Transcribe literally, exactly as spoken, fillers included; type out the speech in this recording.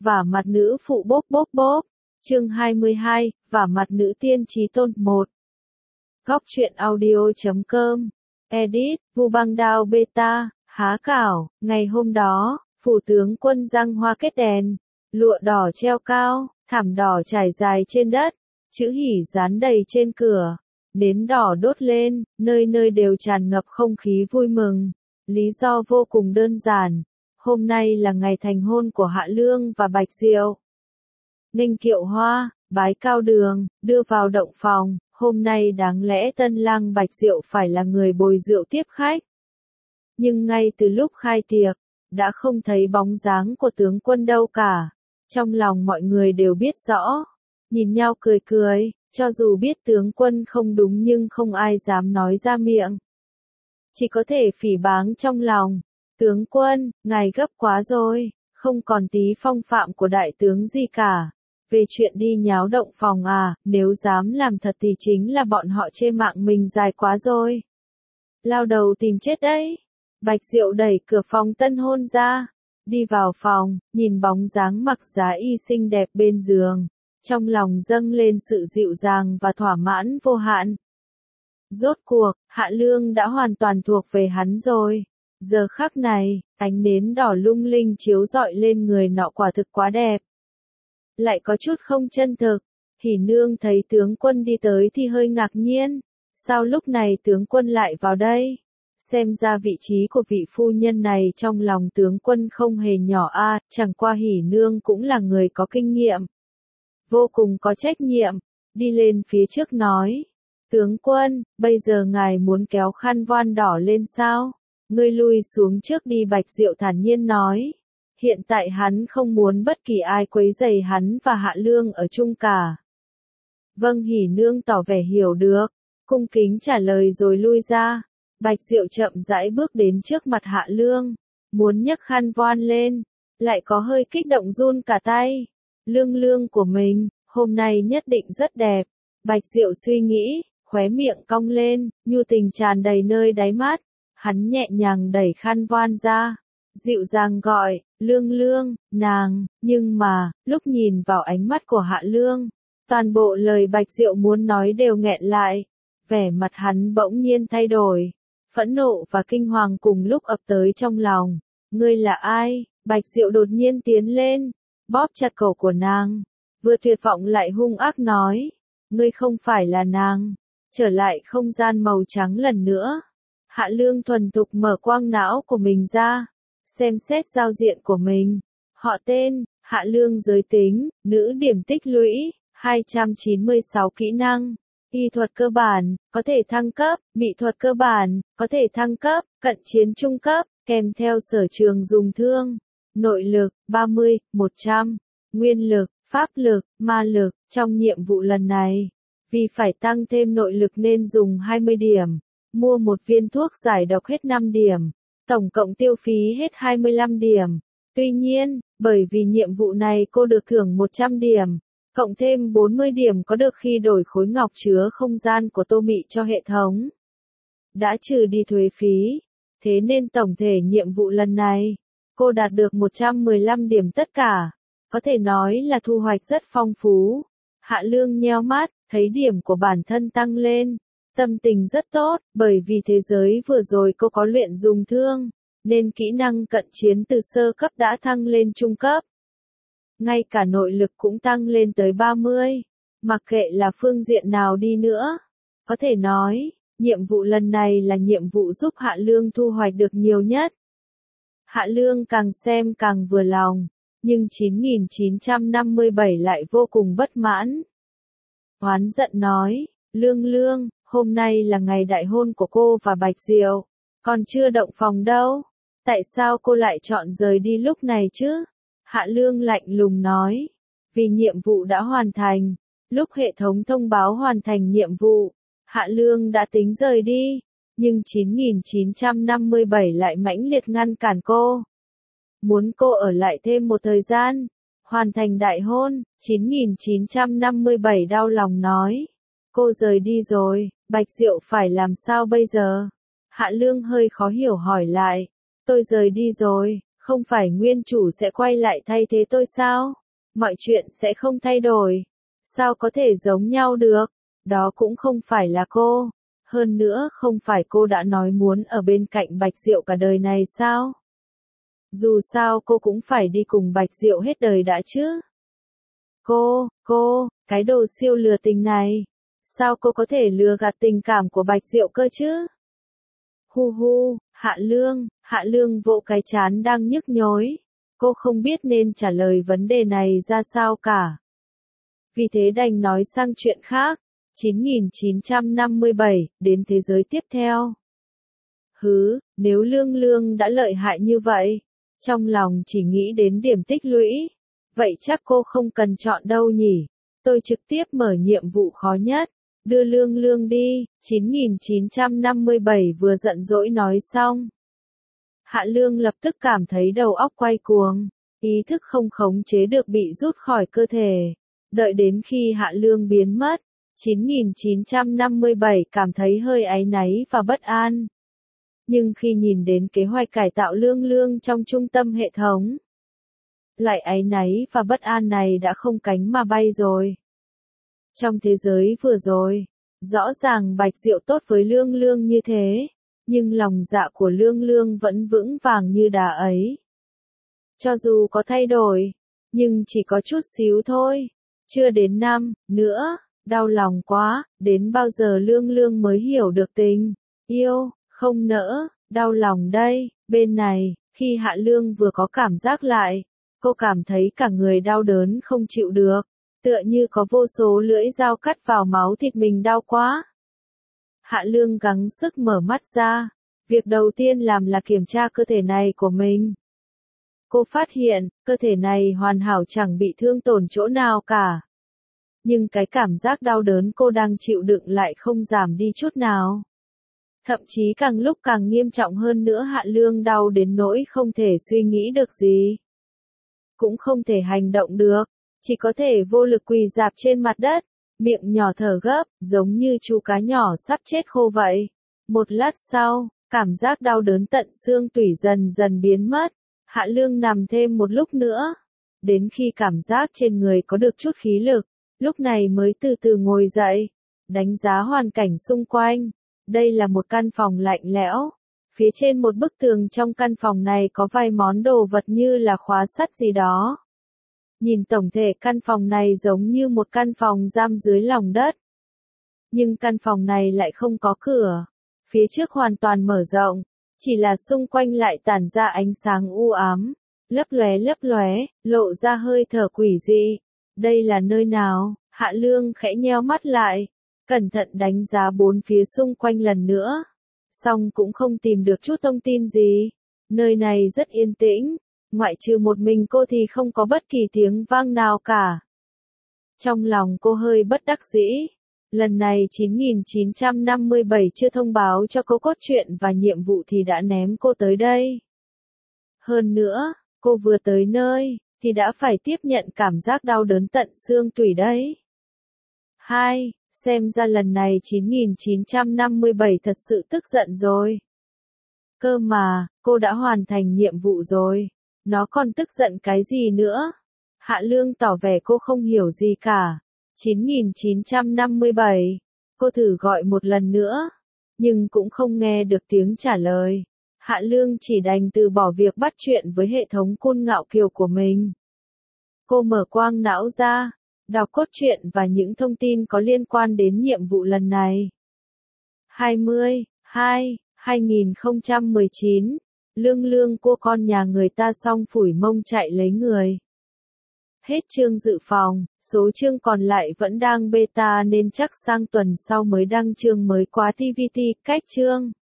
vả mặt nữ phụ bốp bốp bốp. Chương hai mươi hai, vả mặt nữ tiên chí tôn một. Góc truyện audio chấm com. Edit, Vu Băng Đao Beta, há cảo. Ngày hôm đó, phủ tướng quân răng hoa kết đèn, lụa đỏ treo cao, thảm đỏ trải dài trên đất, chữ hỉ dán đầy trên cửa, nến đỏ đốt lên, nơi nơi đều tràn ngập không khí vui mừng. Lý do vô cùng đơn giản, hôm nay là ngày thành hôn của Hạ Lương và Bạch Diệu. Nghênh kiệu hoa, bái cao đường, đưa vào động phòng, hôm nay đáng lẽ tân lang Bạch Diệu phải là người bồi rượu tiếp khách. Nhưng ngay từ lúc khai tiệc, đã không thấy bóng dáng của tướng quân đâu cả. Trong lòng mọi người đều biết rõ, nhìn nhau cười cười, cho dù biết tướng quân không đúng nhưng không ai dám nói ra miệng. Chỉ có thể phỉ báng trong lòng, tướng quân, ngài gấp quá rồi, không còn tí phong phạm của đại tướng gì cả. Về chuyện đi nháo động phòng à, nếu dám làm thật thì chính là bọn họ chê mạng mình dài quá rồi. Lao đầu tìm chết đấy. Bạch Diệu đẩy cửa phòng tân hôn ra, đi vào phòng, nhìn bóng dáng mặc giá y xinh đẹp bên giường, trong lòng dâng lên sự dịu dàng và thỏa mãn vô hạn. Rốt cuộc, Hạ Lương đã hoàn toàn thuộc về hắn rồi. Giờ khắc này, ánh nến đỏ lung linh chiếu rọi lên người nọ quả thực quá đẹp. Lại có chút không chân thực, Hỉ Nương thấy tướng quân đi tới thì hơi ngạc nhiên. Sao lúc này tướng quân lại vào đây? Xem ra vị trí của vị phu nhân này trong lòng tướng quân không hề nhỏ a, à, chẳng qua Hỉ Nương cũng là người có kinh nghiệm. Vô cùng có trách nhiệm, đi lên phía trước nói. Tướng quân, bây giờ ngài muốn kéo khăn voan đỏ lên sao? Ngươi lui xuống trước đi. Bạch Diệu thản nhiên nói. Hiện tại hắn không muốn bất kỳ ai quấy rầy hắn và Hạ Lương ở chung cả. Vâng. Hỉ Nương tỏ vẻ hiểu được, cung kính trả lời rồi lui ra. Bạch Diệu chậm rãi bước đến trước mặt Hạ Lương, muốn nhấc khăn voan lên, lại có hơi kích động run cả tay. Lương lương của mình, hôm nay nhất định rất đẹp. Bạch Diệu suy nghĩ, khóe miệng cong lên, nhu tình tràn đầy nơi đáy mắt. Hắn nhẹ nhàng đẩy khăn voan ra, dịu dàng gọi, Lương lương, nàng, nhưng mà, lúc nhìn vào ánh mắt của Hạ Lương, toàn bộ lời Bạch Diệu muốn nói đều nghẹn lại. Vẻ mặt hắn bỗng nhiên thay đổi, phẫn nộ và kinh hoàng cùng lúc ập tới trong lòng. Ngươi là ai? Bạch Diệu đột nhiên tiến lên, bóp chặt cổ của nàng, vừa tuyệt vọng lại hung ác nói. Ngươi không phải là nàng. Trở lại không gian màu trắng lần nữa. Hạ Lương thuần thục mở quang não của mình ra, xem xét giao diện của mình. Họ tên, Hạ Lương. Giới tính, nữ. Điểm tích lũy, hai trăm chín mươi sáu. Kỹ năng, y thuật cơ bản, có thể thăng cấp. Mỹ thuật cơ bản, có thể thăng cấp. Cận chiến trung cấp, kèm theo sở trường dùng thương. Nội lực, ba mươi, một trăm. Nguyên lực, pháp lực, ma lực. Trong nhiệm vụ lần này, vì phải tăng thêm nội lực nên dùng hai mươi điểm. Mua một viên thuốc giải độc hết năm điểm. Tổng cộng tiêu phí hết hai mươi lăm điểm. Tuy nhiên, bởi vì nhiệm vụ này cô được thưởng một trăm điểm, cộng thêm bốn mươi điểm có được khi đổi khối ngọc chứa không gian của Tô Mị cho hệ thống. Đã trừ đi thuế phí, thế nên tổng thể nhiệm vụ lần này, cô đạt được một trăm mười lăm điểm tất cả. Có thể nói là thu hoạch rất phong phú. Hạ Lương nheo mắt, thấy điểm của bản thân tăng lên. Tâm tình rất tốt, bởi vì thế giới vừa rồi cô có luyện dùng thương, nên kỹ năng cận chiến từ sơ cấp đã thăng lên trung cấp. Ngay cả nội lực cũng tăng lên tới ba mươi. Mặc kệ là phương diện nào đi nữa, có thể nói, nhiệm vụ lần này là nhiệm vụ giúp Hạ Lương thu hoạch được nhiều nhất. Hạ Lương càng xem càng vừa lòng, nhưng chín nghìn chín trăm năm mươi bảy lại vô cùng bất mãn. Oán giận nói, Lương lương, hôm nay là ngày đại hôn của cô và Bạch Diệu, còn chưa động phòng đâu. Tại sao cô lại chọn rời đi lúc này chứ? Hạ Lương lạnh lùng nói, vì nhiệm vụ đã hoàn thành. Lúc hệ thống thông báo hoàn thành nhiệm vụ, Hạ Lương đã tính rời đi, nhưng chín nghìn chín trăm năm mươi bảy lại mãnh liệt ngăn cản cô. Muốn cô ở lại thêm một thời gian, hoàn thành đại hôn. Chín nghìn chín trăm năm mươi bảy đau lòng nói. Cô rời đi rồi, Bạch Diệu phải làm sao bây giờ? Hạ Lương hơi khó hiểu hỏi lại. Tôi rời đi rồi, Không phải nguyên chủ sẽ quay lại thay thế tôi sao? Mọi chuyện sẽ không thay đổi. Sao có thể giống nhau được? Đó cũng không phải là cô. Hơn nữa không phải cô đã nói muốn ở bên cạnh Bạch Diệu cả đời này sao? Dù sao cô cũng phải đi cùng Bạch Diệu hết đời đã chứ. Cô, cô, cái đồ siêu lừa tình này. Sao cô có thể lừa gạt tình cảm của Bạch Diệu cơ chứ? Hu hu, Hạ Lương, Hạ Lương vỗ cái trán đang nhức nhối. Cô không biết nên trả lời vấn đề này ra sao cả. Vì thế đành nói sang chuyện khác. chín nghìn chín trăm năm mươi bảy, đến thế giới tiếp theo. Hứ, nếu Lương Lương đã lợi hại như vậy, trong lòng chỉ nghĩ đến điểm tích lũy, vậy chắc cô không cần chọn đâu nhỉ. Tôi trực tiếp mở nhiệm vụ khó nhất, đưa Lương Lương đi. chín nghìn chín trăm năm mươi bảy vừa giận dỗi nói xong. Hạ Lương lập tức cảm thấy đầu óc quay cuồng, ý thức không khống chế được bị rút khỏi cơ thể. Đợi đến khi Hạ Lương biến mất, chín nghìn chín trăm năm mươi bảy cảm thấy hơi áy náy và bất an. Nhưng khi nhìn đến kế hoạch cải tạo Lương Lương trong trung tâm hệ thống, loại áy náy và bất an này đã không cánh mà bay rồi. Trong thế giới vừa rồi, rõ ràng Bạch Diệu tốt với Lương Lương như thế, nhưng lòng dạ của Lương Lương vẫn vững vàng như đá ấy. Cho dù có thay đổi, nhưng chỉ có chút xíu thôi, chưa đến năm nữa. Đau lòng quá, đến bao giờ Lương Lương mới hiểu được tình yêu, không nỡ, đau lòng đây. Bên này, khi Hạ Lương vừa có cảm giác lại, cô cảm thấy cả người đau đớn không chịu được, tựa như có vô số lưỡi dao cắt vào máu thịt mình đau quá. Hạ Lương gắng sức mở mắt ra, việc đầu tiên làm là kiểm tra cơ thể này của mình. Cô phát hiện, cơ thể này hoàn hảo chẳng bị thương tổn chỗ nào cả. Nhưng cái cảm giác đau đớn cô đang chịu đựng lại không giảm đi chút nào. Thậm chí càng lúc càng nghiêm trọng hơn nữa. Hạ Lương đau đến nỗi không thể suy nghĩ được gì. Cũng không thể hành động được, chỉ có thể vô lực quỳ rạp trên mặt đất, miệng nhỏ thở gấp, giống như chú cá nhỏ sắp chết khô vậy. Một lát sau, cảm giác đau đớn tận xương tủy dần dần biến mất. Hạ Lương nằm thêm một lúc nữa, đến khi cảm giác trên người có được chút khí lực, lúc này mới từ từ ngồi dậy, đánh giá hoàn cảnh xung quanh. Đây là một căn phòng lạnh lẽo. Phía trên một bức tường trong căn phòng này có vài món đồ vật như là khóa sắt gì đó. Nhìn tổng thể căn phòng này giống như một căn phòng giam dưới lòng đất. Nhưng căn phòng này lại không có cửa. Phía trước hoàn toàn mở rộng, chỉ là xung quanh lại tản ra ánh sáng u ám, lấp lóe lấp lóe, lộ ra hơi thở quỷ dị. Đây là nơi nào? Hạ Lương khẽ nheo mắt lại, cẩn thận đánh giá bốn phía xung quanh lần nữa. Xong cũng không tìm được chút thông tin gì. Nơi này rất yên tĩnh, ngoại trừ một mình cô thì không có bất kỳ tiếng vang nào cả. Trong lòng cô hơi bất đắc dĩ. Lần này chín nghìn chín trăm năm mươi bảy chưa thông báo cho cô cốt truyện và nhiệm vụ thì đã ném cô tới đây. Hơn nữa, cô vừa tới nơi, thì đã phải tiếp nhận cảm giác đau đớn tận xương tủy đấy. Hai, xem ra lần này chín nghìn chín trăm năm mươi bảy thật sự tức giận rồi. Cơ mà, cô đã hoàn thành nhiệm vụ rồi, nó còn tức giận cái gì nữa? Hạ Lương tỏ vẻ cô không hiểu gì cả. chín nghìn chín trăm năm mươi bảy, cô thử gọi một lần nữa, nhưng cũng không nghe được tiếng trả lời. Hạ Lương chỉ đành từ bỏ việc bắt chuyện với hệ thống Côn Ngạo Kiều của mình. Cô mở quang não ra, đọc cốt truyện và những thông tin có liên quan đến nhiệm vụ lần này. hai mươi, hai, hai nghìn không trăm mười chín, Lương Lương cua con nhà người ta xong phủi mông chạy lấy người. Hết chương dự phòng, số chương còn lại vẫn đang beta nên chắc sang tuần sau mới đăng chương mới qua tê vê tê, cách chương.